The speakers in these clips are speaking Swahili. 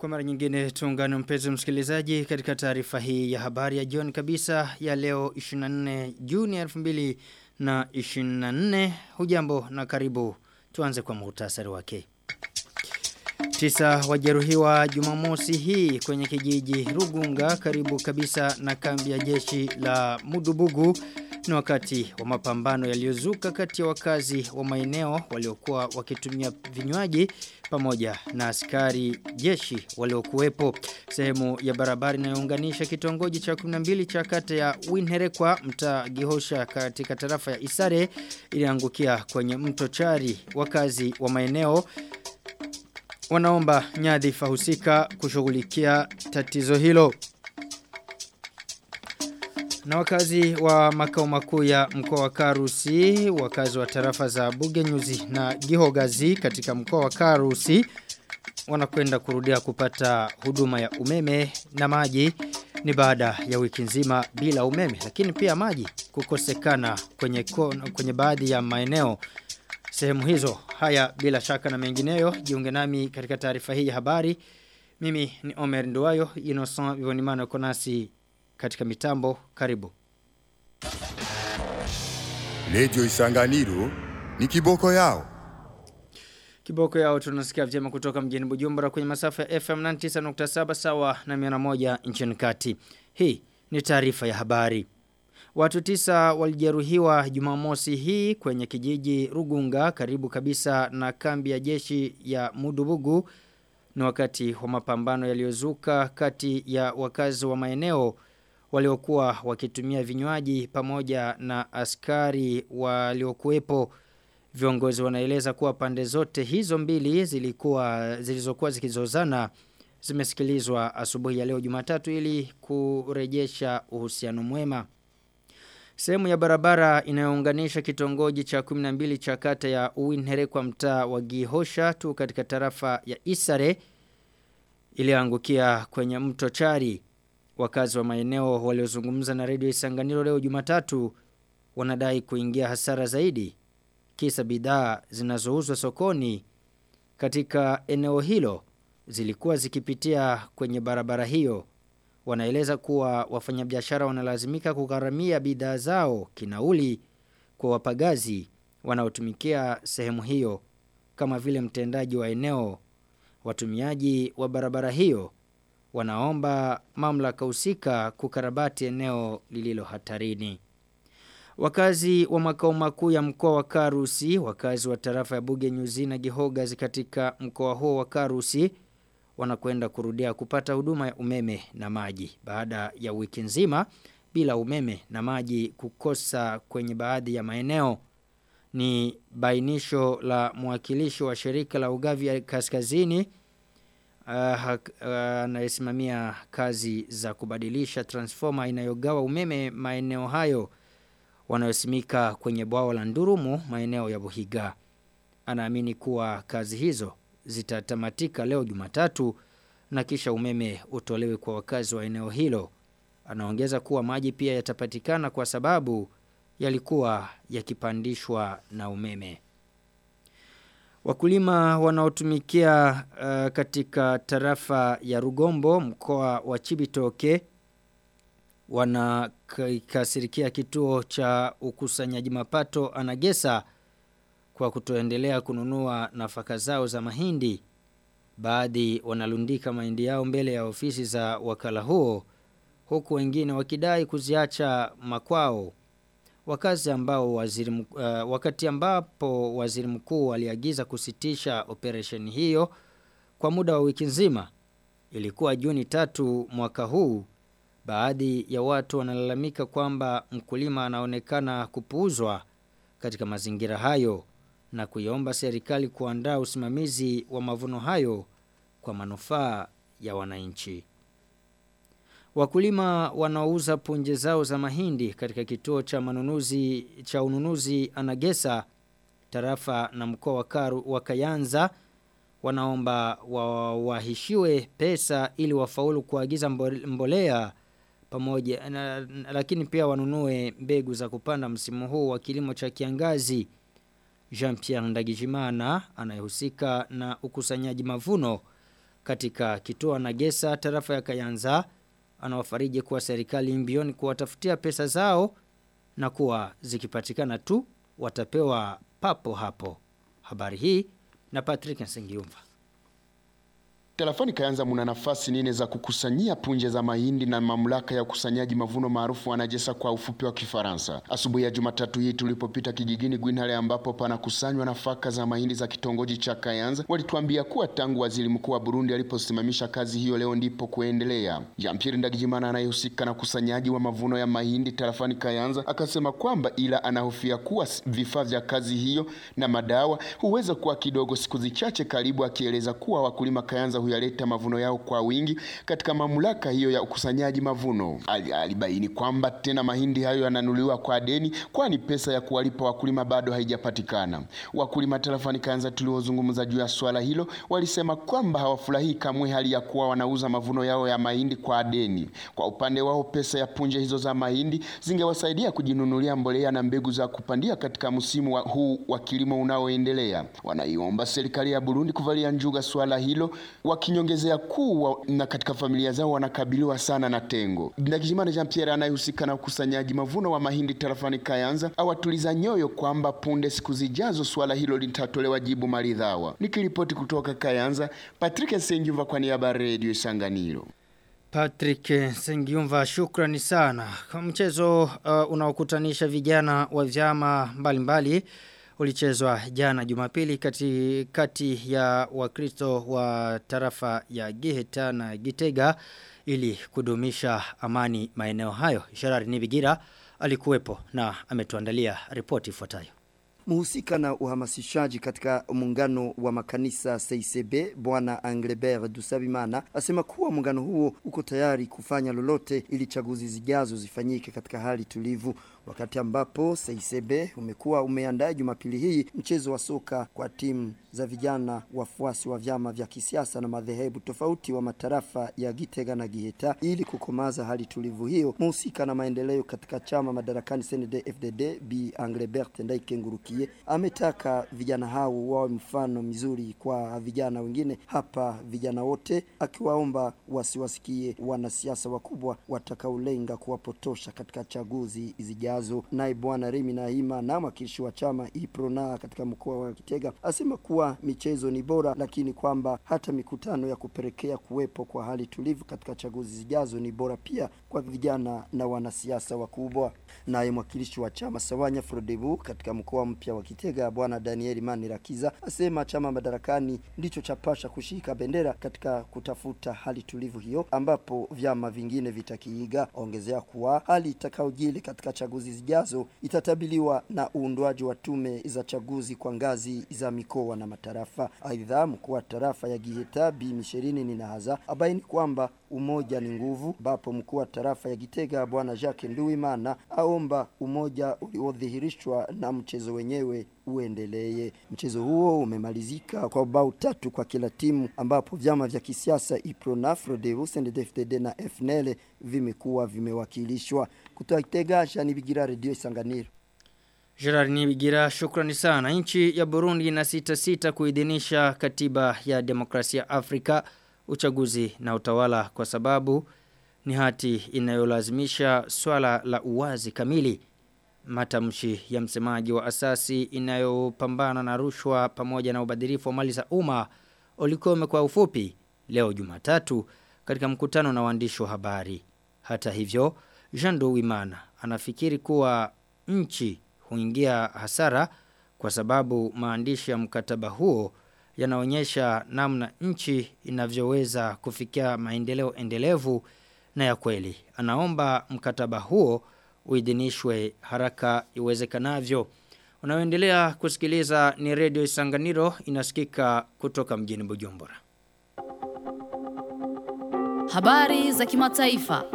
Kwa mara nyingine tuungane mpenzi msikilizaji katika taarifa hii ya habari ya jioni kabisa ya leo 24 Juni 2024. Hujambo na karibu. Tuanze kwa muhtasari wake. 9 wajeruhiwa Jumamosi hii kwenye kijiji Rugunga karibu kabisa na kambi ya jeshi la Mudubugu. Ni wakati wa mapambano yaliyozuka kati ya wakazi wa maeneo waliokuwa wakitumia vinywaji pamoja na askari jeshi waliokuwepo. Sehemu ya barabara inayounganisha kitongoji cha 12 cha kata ya Winherekwa mtaa Gihosha katika tarafa ya Isare iliangukia kwenye mto Chari. Wakazi wa maeneo wanaomba nyadhifa husika kushughulikia tatizo hilo. Na wakazi wa makao makuu ya mkoa wa Karusi, wakazi wa tarafa za Bugenyuzi na Gihogazi katika mkoa wa Karusi wanakwenda kurudia kupata huduma ya umeme na maji ni baada ya wiki nzima bila umeme, lakini pia maji kukosekana kwenye baadhi ya maeneo sehemu hizo. Haya bila shaka na mengineyo, jiunge nami katika taarifa hii ya habari. Mimi ni Omer Nduwayo, Innocent Vivonimano konasi katika mitambo. Karibu. Radio Isanganiro ni kiboko yao. Kiboko yao tunasikia vyema kutoka mjini Bujumbura kwenye masafa ya FM 99.7 sawa na 101 nchini kati. Hii ni taarifa ya habari. Watu 9 walijeruhiwa Jumamosi hii kwenye kijiji Rugunga karibu kabisa na kambi ya jeshi ya Mudubugu. Ni wakati wa mapambano yaliyozuka kati ya wakazi wa maeneo waliokuwa wakitumia vinywaji pamoja na askari waliokuwepo. Viongozi wanaeleza kuwa pande zote hizo mbili zilizokuwa zikizozana zimesikilizwa asubuhi ya leo Jumatatu ili kurejesha uhusiano mwema. Sehemu ya barabara inayounganisha kitongoji cha 12 cha kata ya Uwinherekwa mtaa wa Gihosha tu katika tarafa ya Isare iliangukia kwenye mto Chari. Wakazi wa maeneo waliozungumza na Radio Isanganiro leo Jumatatu wanadai kuingia hasara zaidi kisa bidhaa zinazouzwa sokoni katika eneo hilo zilikuwa zikipitia kwenye barabara hiyo. Wanaeleza kuwa wafanyabiashara wanalazimika kugharamia bidhaa zao kinauli kwa wapagazi wanaotumikia sehemu hiyo kama vile mtendaji wa eneo. Watumiaji wa barabara hiyo wanaomba mamlaka husika kukarabati eneo lililo hatarini. Wakazi wa makao makuu ya mkoa wa Karusi, wakazi wa tarafa ya Bugenyuzi na Gihogazi katika mkoa huo wa Karusi wanakwenda kurudia kupata huduma ya umeme na maji baada ya wiki nzima bila umeme na maji kukosa kwenye baadhi ya maeneo. Ni bainisho la mwakilishi wa shirika la ugavi ya kaskazini anayesimamia kazi za kubadilisha transformer inayogawa umeme maeneo hayo wanayosimika kwenye bwawa la Ndurumu maeneo ya Buhiga. Anaamini kuwa kazi hizo zitatamatika leo Jumatatu na kisha umeme utolewe kwa wakazi wa eneo hilo. Anaongeza kuwa maji pia yatapatikana kwa sababu yalikuwa yakipandishwa na umeme. Wakulima wanaotumikia katika tarafa ya Rugombo mkoa wa Chibitoke wanakasirikia kituo cha ukusanyaji mapato Anagesa kwa kutoendelea kununua nafaka zao za mahindi. Baadhi wanalundika mahindi yao mbele ya ofisi za wakala huo huku wengine wakidai kuziacha makwao. Wakati ambapo waziri mkuu aliagiza kusitisha operation hiyo kwa muda wa wiki nzima ilikuwa Juni 3 mwaka huu. Baadhi ya watu wanalalamika kwamba mkulima anaonekana kupuuzwa katika mazingira hayo na kuiomba serikali kuandaa usimamizi wa mavuno hayo kwa manufaa ya wananchi. Wakulima wanaouza punje zao za mahindi katika kituo cha ununuzi Anagesa tarafa na mkoa wa Kayanza wanaomba wahishiwe pesa ili wafaulu kuagiza mbolea pamoja lakini pia wanunue mbegu za kupanda msimu huu wa kilimo cha kiangazi. Jean-Pierre Ndagijimana anayehusika na ukusanyaji mavuno katika kituo na Gesa tarafa ya Kayanza anawafariji kuwa serikali mbioni kuwatafutia pesa zao na kuwa zikipatikana tu watapewa papo hapo. Habari hii na Patrick Nsengiumva. Tarafani Kayanza muna nafasi nene za kukusanyia punje za mahindi na mamlaka ya ukusanyaji mavuno maarufu wanajesa kwa ufupi wa Kifaransa. Asubuhi ya Jumatatu hii tulipopita kijijini Gwinhale ambapo pana kusanywa nafaka za mahindi za kitongoji cha Kayanza, walituambia kuwa tangu waziri mkuu wa Burundi aliposimamisha kazi hiyo leo ndipo kuendelea. Jean-Pierre Ndagijimana anayehusika na kusanyaji wa mavuno ya mahindi tarafani Kayanza akasema kwamba ila anahofia kuwa vifaa vya kazi hiyo na madawa huweza kuwa kidogo siku zichache karibu, akieleza kuwa wakulima Kayanza huyaleta mavuno yao kwa wingi katika mamlaka hiyo ya ukusanyaji mavuno. Alibaini kwamba tena mahindi hayo yananunuliwa kwa deni kwani pesa ya kuwalipa wakulima bado haijapatikana. Wakulima tarafani Kayanza tuliozungumza juu ya swala hilo walisema kwamba hawafurahi kamwe hali ya kuwa wanauza mavuno yao ya mahindi kwa deni. Kwa upande wao pesa ya punje hizo za mahindi zingewasaidia kujinunulia mbolea na mbegu za kupandia katika msimu huu wa kilimo unaoendelea. Wanaiomba serikali ya Burundi kuvalia njuga swala hilo, wakinyongezea kuwa na katika familia zao wanakabiliwa sana na tengo. Ndagijimana Jean-Pierre anayehusika na ukusanyaji mavuno wa mahindi tarafani Kayanza awatuliza nyoyo kwamba punde siku zijazo swala hilo litatolewa jibu maridhawa. Nikiripoti kutoka Kayanza, Patrick Nsengiumva kwa niaba ya Radio Isanganiro. Patrick Nsengiumva, shukrani sana. Mchezo unaokutanisha vijana wa vyama mbalimbali ulichezwa jana Jumapili kati ya Wakristo wa tarafa ya Giheta na Gitega ili kudumisha amani maeneo hayo. Sharari Nibigira alikuwepo na ametuandalia ripoti ifuatayo. Muhusika na uhamasishaji katika muungano wa makanisa CICB, Bwana Anglebert Dusabimana asema kuwa muungano huo uko tayari kufanya lolote ili chaguzi zijazo zifanyike katika hali tulivu, wakati ambapo CICB umekuwa umeandaa Jumapili hii mchezo wa soka kwa timu za vijana wafuasi wa vyama vya kisiasa na madhehebu tofauti wa matarafa ya Gitega na Giheta ili kukomaza hali tulivu hiyo. Muhusika na maendeleo katika chama madarakani CNDD-FDD Bi Anglebert Ndaikengurukiye ametaka vijana hao wawe mfano mzuri kwa vijana wengine hapa vijana wote, akiwaomba wasiwasikie wanasiasa wakubwa watakaolenga kuwapotosha katika chaguzi zijazo. Naye Bwana Remi Nahima na mwakilishi wa chama Iprona katika mkoa wa Gitega asema kuwa michezo ni bora, lakini kwamba hata mikutano ya kupelekea kuwepo kwa hali tulivu katika chaguzi zijazo ni bora pia kwa vijana na wanasiasa wakubwa. Naye mwakilishi wa chama Sawanya Frodebu katika mkoa mpya wa Gitega Bwana Daniel Manirakiza asema chama madarakani ndicho chapasha kushika bendera katika kutafuta hali tulivu hiyo ambapo vyama vingine vitakiiga. Ongezea kuwa hali itakaojili katika chaguzi zijazo itatabiliwa na uundwaji wa tume za chaguzi kwa ngazi za mikoa na matarafa. Aidha mkuu wa tarafa ya Giheta Bi Misherini Ninahaza abaini kwamba umoja ni nguvu, ambapo mkuu wa tarafa ya Gitega Bwana Jacques Nduwimana aomba umoja uliodhihirishwa na mchezo wenyewe uendelee. Mchezo huo umemalizika kwa bao 3 kwa kila timu, ambapo vyama vya kisiasa Iprona, Frodebu, CNDD-FDD na FNL vimekuwa vimewakilishwa. Kutoka Gitega, Shani Bigira, Radio Isanganiro. Gerard Nibigira, shukrani sana. Nchi ya Burundi inasita kuidhinisha katiba ya demokrasia Afrika, uchaguzi na utawala kwa sababu ni hati inayolazimisha swala la uwazi kamili. Matamshi ya msemaji wa asasi inayopambana na rushwa pamoja na ubadhirifu wa mali za umma Olikome kwa ufupi leo Jumatatu katika mkutano na waandishi wa habari. Hata hivyo, Jean Douimana anafikiri kuwa nchi huingia hasara kwa sababu maandishi ya mkataba huo yanaonyesha namna nchi inavyoweza kufikia maendeleo endelevu na ya kweli. Anaomba mkataba huo uidhinishwe haraka iwezekanavyo. Unaoendelea kusikiliza ni Radio Isanganiro, inasikika kutoka mjini Bujumbura. Habari za kimataifa.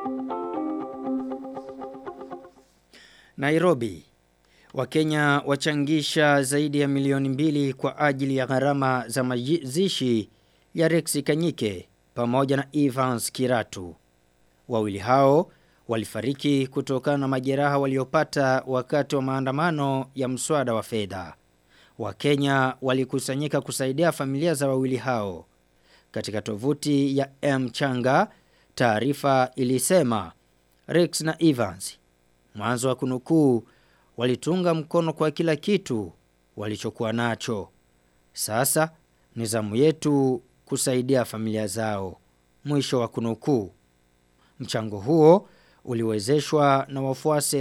Nairobi. Wakenya wachangisha zaidi ya milioni 2 kwa ajili ya gharama za mazishi ya Rex Kanyike pamoja na Evans Kiratu. Wawili hao walifariki kutokana na majeraha waliopata wakati wa maandamano ya mswada wa fedha. Wakenya walikusanyika kusaidia familia za wawili hao. Katika tovuti ya Mchanga, taarifa ilisema Rex na Evans, mwanzo wa kunukuu, walitunga mkono kwa kila kitu walichokuwa nacho. Sasa ni zamu yetu kusaidia familia zao. Mwisho wa kunukuu. Mchango huo uliwezeshwa na wafuasi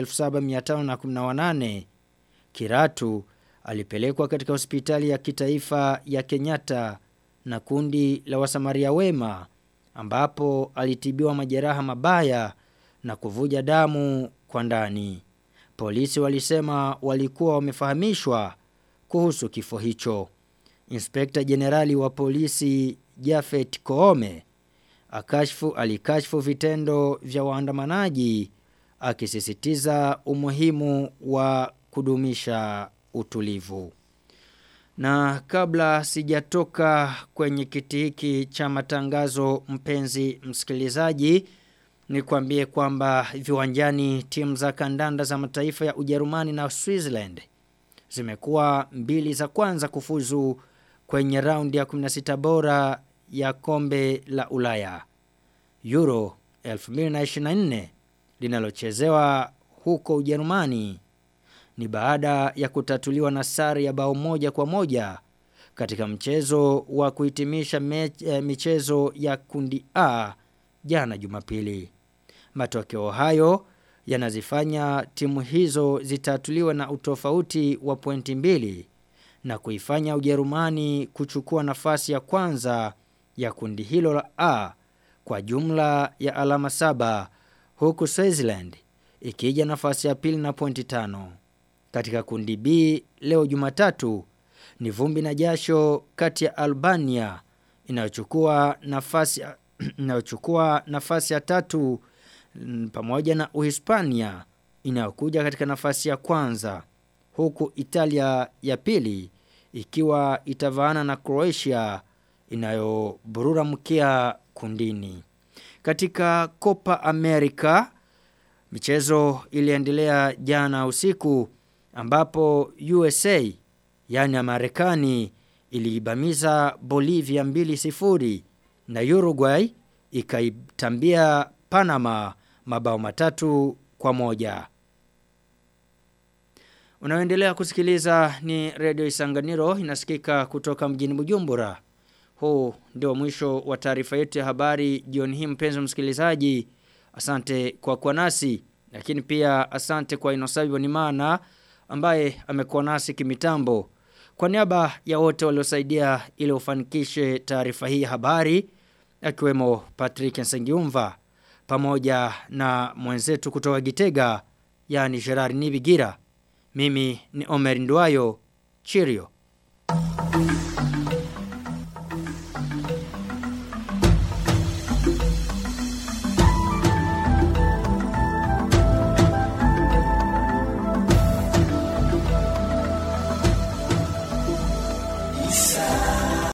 7518. Kiratu alipelekwa katika hospitali ya kitaifa ya Kenyatta na kundi la wasamaria wema ambapo alitibiwa majeraha mabaya na kuvuja damu kwa ndani. Polisi walisema walikuwa wamefahamishwa kuhusu kifo hicho. Inspekta Jenerali wa polisi Jafet Koome alikashfu vitendo vya waandamanaji akisisitiza umuhimu wa kudumisha utulivu. Na kabla sijatoka kwenye kiti hiki cha matangazo, mpenzi msikilizaji, nikwambie kwamba viwanjani timu za kandanda za mataifa ya Ujerumani na Switzerland zimekuwa mbili za kwanza kufuzu kwenye raundi ya 16 bora ya kombe la Ulaya Euro 2024 linalochezewa huko Ujerumani. Ni baada ya kutatuliwa na sare ya bao 1-1 katika mchezo wa kuhitimisha michezo ya kundi A jana Jumapili. Matokeo hayo yanazifanya timu hizo zitatuliwe na utofauti wa pointi 2 na kuifanya Ujerumani kuchukua nafasi ya kwanza ya kundi hilo la A kwa jumla ya alama 7, huku Switzerland ikija nafasi ya pili na pointi 5. Katika kundi B leo Jumatatu ni vumbi na jasho kati ya Albania inayochukua nafasi ya 3 pamoja na Uhispania inayokuja katika nafasi ya kwanza, huku Italia ya pili ikiwa itavaana na Croatia inayoburura mkia kundini. Katika Copa America michezo iliendelea jana usiku ambapo USA yani Marekani iliibamiza Bolivia 2-0 na Uruguay ikaitambia Panama mabao 3-1. Unaendelea kusikiliza ni Radio Isanganiro, inasikika kutoka mjini Bujumbura. Huu ndio mwisho wa taarifa yetu ya habari jioni hii, mpenzi msikilizaji. Asante kwa kuwa nasi, lakini pia asante kwa Inosabi Bonimana ambaye amekuwa nasi kimitambo. Kwa niaba ya wote waliosaidia ili ufanikishe taarifa hii ya habari, akiwemo Patrick Nsengiumva pamoja na mwenzetu kutoka Gitega yani Gerard Nibigira, mimi ni Omer Nduwayo. Cheerio.